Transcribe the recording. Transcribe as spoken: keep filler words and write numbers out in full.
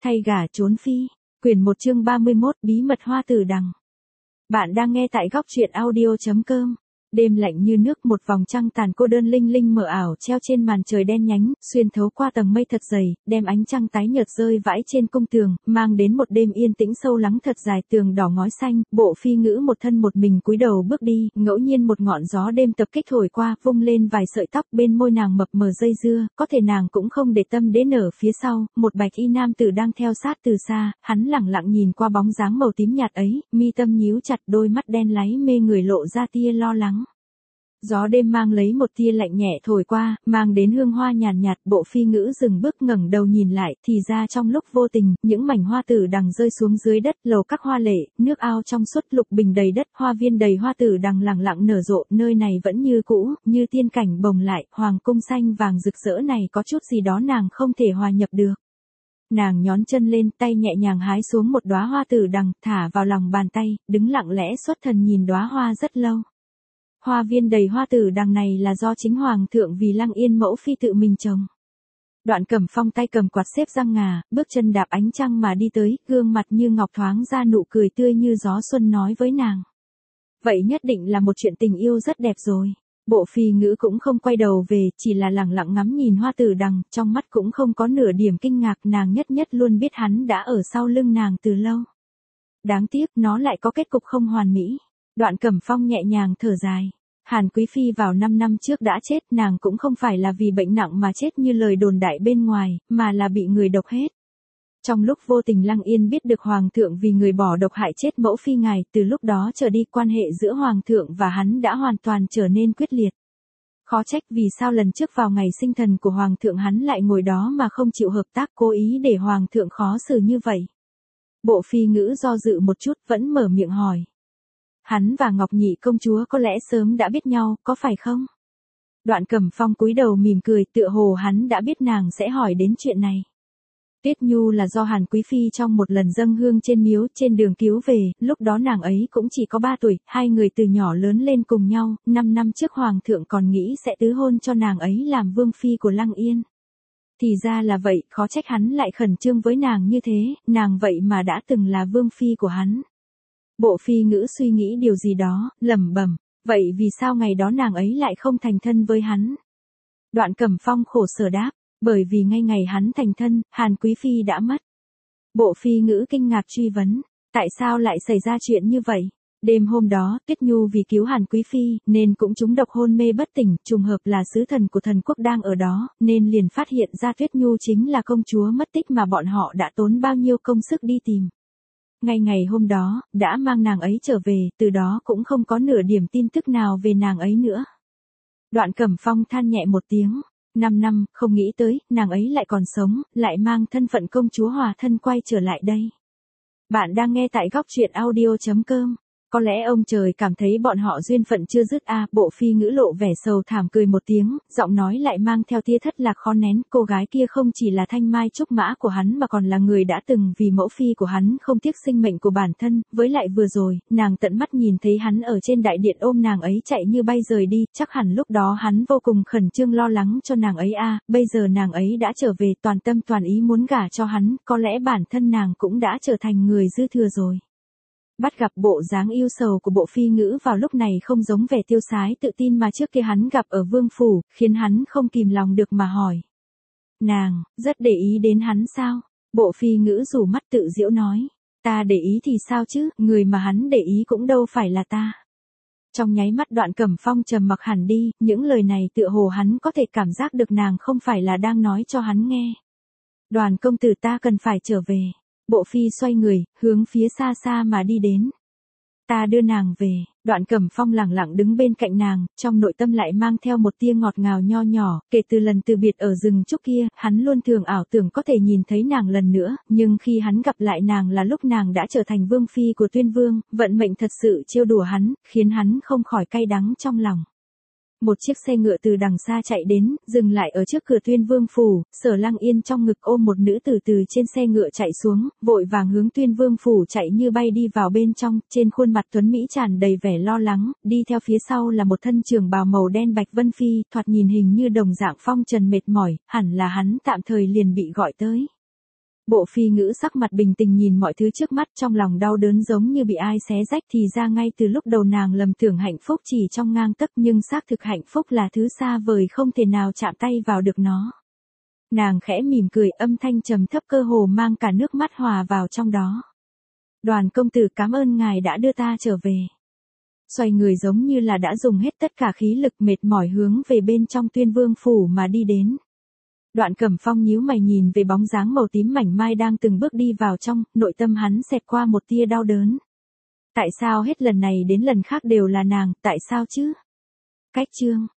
Thay gả trốn phi. Quyển một chương ba mươi mốt Bí mật hoa tử đằng. Bạn đang nghe tại góc truyện audio.com. Đêm lạnh như nước, một vòng trăng tàn cô đơn linh linh mờ ảo treo trên màn trời đen nhánh, xuyên thấu qua tầng mây thật dày, đem ánh trăng tái nhợt rơi vãi trên cung tường, mang đến một đêm yên tĩnh sâu lắng thật dài. Tường đỏ ngói xanh, Bộ Phi Ngữ một thân một mình cúi đầu bước đi, ngẫu nhiên một ngọn gió đêm tập kích thổi qua, vung lên vài sợi tóc bên môi nàng mập mờ dây dưa, có thể nàng cũng không để tâm đến ở phía sau, một bạch y nam tử đang theo sát từ xa, hắn lẳng lặng nhìn qua bóng dáng màu tím nhạt ấy, mi tâm nhíu chặt, đôi mắt đen láy mê người lộ ra tia lo lắng. Gió đêm mang lấy một tia lạnh nhẹ thổi qua, mang đến hương hoa nhàn nhạt, Bộ Phi Ngữ dừng bước ngẩng đầu nhìn lại, thì ra trong lúc vô tình, những mảnh hoa tử đằng rơi xuống dưới đất, lầu các hoa lệ, nước ao trong suốt, lục bình đầy đất, hoa viên đầy hoa tử đằng lẳng lặng nở rộ, nơi này vẫn như cũ, như tiên cảnh bồng lại, hoàng cung xanh vàng rực rỡ này có chút gì đó nàng không thể hòa nhập được. Nàng nhón chân lên, tay nhẹ nhàng hái xuống một đóa hoa tử đằng, thả vào lòng bàn tay, đứng lặng lẽ xuất thần nhìn đóa hoa rất lâu. Hoa viên đầy hoa tử đằng này là do chính hoàng thượng vì Lăng Yên mẫu phi tự mình trồng. Đoạn Cẩm Phong tay cầm quạt xếp răng ngà, bước chân đạp ánh trăng mà đi tới, gương mặt như ngọc thoáng ra nụ cười tươi như gió xuân nói với nàng. Vậy nhất định là một chuyện tình yêu rất đẹp rồi. Bộ Phi Ngữ cũng không quay đầu về, chỉ là lẳng lặng ngắm nhìn hoa tử đằng, trong mắt cũng không có nửa điểm kinh ngạc, nàng nhất nhất luôn biết hắn đã ở sau lưng nàng từ lâu. Đáng tiếc nó lại có kết cục không hoàn mỹ. Đoạn Cẩm Phong nhẹ nhàng thở dài. Hàn Quý Phi vào năm năm trước đã chết, nàng cũng không phải là vì bệnh nặng mà chết như lời đồn đại bên ngoài, mà là bị người độc hết. Trong lúc vô tình Lăng Yên biết được Hoàng thượng vì người bỏ độc hại chết mẫu phi ngài, từ lúc đó trở đi quan hệ giữa Hoàng thượng và hắn đã hoàn toàn trở nên quyết liệt. Khó trách vì sao lần trước vào ngày sinh thần của Hoàng thượng hắn lại ngồi đó mà không chịu hợp tác, cố ý để Hoàng thượng khó xử như vậy. Bộ Phi Ngữ do dự một chút vẫn mở miệng hỏi. Hắn và Ngọc Nhị công chúa có lẽ sớm đã biết nhau, có phải không? Đoạn Cẩm Phong cúi đầu mỉm cười, tựa hồ hắn đã biết nàng sẽ hỏi đến chuyện này. Tuyết Nhu là do Hàn Quý Phi trong một lần dâng hương trên miếu, trên đường cứu về, lúc đó nàng ấy cũng chỉ có ba tuổi, hai người từ nhỏ lớn lên cùng nhau, năm năm trước Hoàng thượng còn nghĩ sẽ tứ hôn cho nàng ấy làm vương phi của Lăng Yên. Thì ra là vậy, khó trách hắn lại khẩn trương với nàng như thế, nàng vậy mà đã từng là vương phi của hắn. Bộ Phi Ngữ suy nghĩ điều gì đó, lẩm bẩm, vậy vì sao ngày đó nàng ấy lại không thành thân với hắn? Đoạn Cẩm Phong khổ sở đáp, bởi vì ngay ngày hắn thành thân, Hàn Quý Phi đã mất. Bộ Phi Ngữ kinh ngạc truy vấn, tại sao lại xảy ra chuyện như vậy? Đêm hôm đó, Tuyết Nhu vì cứu Hàn Quý Phi, nên cũng trúng độc hôn mê bất tỉnh, trùng hợp là sứ thần của thần quốc đang ở đó, nên liền phát hiện ra Tuyết Nhu chính là công chúa mất tích mà bọn họ đã tốn bao nhiêu công sức đi tìm. Ngay ngày hôm đó, đã mang nàng ấy trở về, từ đó cũng không có nửa điểm tin tức nào về nàng ấy nữa. Đoạn Cẩm Phong than nhẹ một tiếng, năm năm, không nghĩ tới, nàng ấy lại còn sống, lại mang thân phận công chúa hòa thân quay trở lại đây. Bạn đang nghe tại góc truyện audio.com. Có lẽ ông trời cảm thấy bọn họ duyên phận chưa dứt a. Bộ Phi Ngữ lộ vẻ sầu thảm cười một tiếng, giọng nói lại mang theo tia thất lạc khó nén, cô gái kia không chỉ là thanh mai trúc mã của hắn mà còn là người đã từng vì mẫu phi của hắn không tiếc sinh mệnh của bản thân, với lại vừa rồi, nàng tận mắt nhìn thấy hắn ở trên đại điện ôm nàng ấy chạy như bay rời đi, chắc hẳn lúc đó hắn vô cùng khẩn trương lo lắng cho nàng ấy a. Bây giờ nàng ấy đã trở về, toàn tâm toàn ý muốn gả cho hắn, có lẽ bản thân nàng cũng đã trở thành người dư thừa rồi. Bắt gặp bộ dáng yêu sầu của Bộ Phi Ngữ vào lúc này không giống vẻ tiêu sái tự tin mà trước kia hắn gặp ở vương phủ, khiến hắn không kìm lòng được mà hỏi. Nàng, rất để ý đến hắn sao? Bộ Phi Ngữ rủ mắt tự giễu nói. Ta để ý thì sao chứ, người mà hắn để ý cũng đâu phải là ta. Trong nháy mắt Đoạn Cẩm Phong trầm mặc hẳn đi, những lời này tựa hồ hắn có thể cảm giác được nàng không phải là đang nói cho hắn nghe. Đoàn công tử ta cần phải trở về. Bộ Phi xoay người, hướng phía xa xa mà đi đến. Ta đưa nàng về. Đoạn Cẩm Phong lẳng lặng đứng bên cạnh nàng, trong nội tâm lại mang theo một tia ngọt ngào nho nhỏ, kể từ lần từ biệt ở rừng trúc kia, hắn luôn thường ảo tưởng có thể nhìn thấy nàng lần nữa, nhưng khi hắn gặp lại nàng là lúc nàng đã trở thành vương phi của Tuyên Vương, vận mệnh thật sự trêu đùa hắn, khiến hắn không khỏi cay đắng trong lòng. Một chiếc xe ngựa từ đằng xa chạy đến, dừng lại ở trước cửa Tuyên Vương phủ, Sở Lăng Yên trong ngực ôm một nữ tử từ trên xe ngựa chạy xuống, vội vàng hướng Tuyên Vương phủ chạy như bay đi vào bên trong, trên khuôn mặt tuấn mỹ tràn đầy vẻ lo lắng, đi theo phía sau là một thân trường bào màu đen Bạch Vân Phi, thoạt nhìn hình như đồng dạng phong trần mệt mỏi, hẳn là hắn tạm thời liền bị gọi tới. Bộ phi ngữ sắc mặt bình tĩnh nhìn mọi thứ trước mắt, trong lòng đau đớn giống như bị ai xé rách. Thì ra ngay từ lúc đầu nàng lầm tưởng hạnh phúc chỉ trong gang tấc, nhưng xác thực hạnh phúc là thứ xa vời không thể nào chạm tay vào được nó. Nàng khẽ mỉm cười, âm thanh trầm thấp cơ hồ mang cả nước mắt hòa vào trong đó. Đoàn công tử, cảm ơn ngài đã đưa ta trở về. Xoay người giống như là đã dùng hết tất cả khí lực, mệt mỏi hướng về bên trong Tuyên Vương phủ mà đi đến. Đoạn Cẩm Phong nhíu mày nhìn về bóng dáng màu tím mảnh mai đang từng bước đi vào trong, nội tâm hắn xẹt qua một tia đau đớn. Tại sao hết lần này đến lần khác đều là nàng, tại sao chứ? Cách chương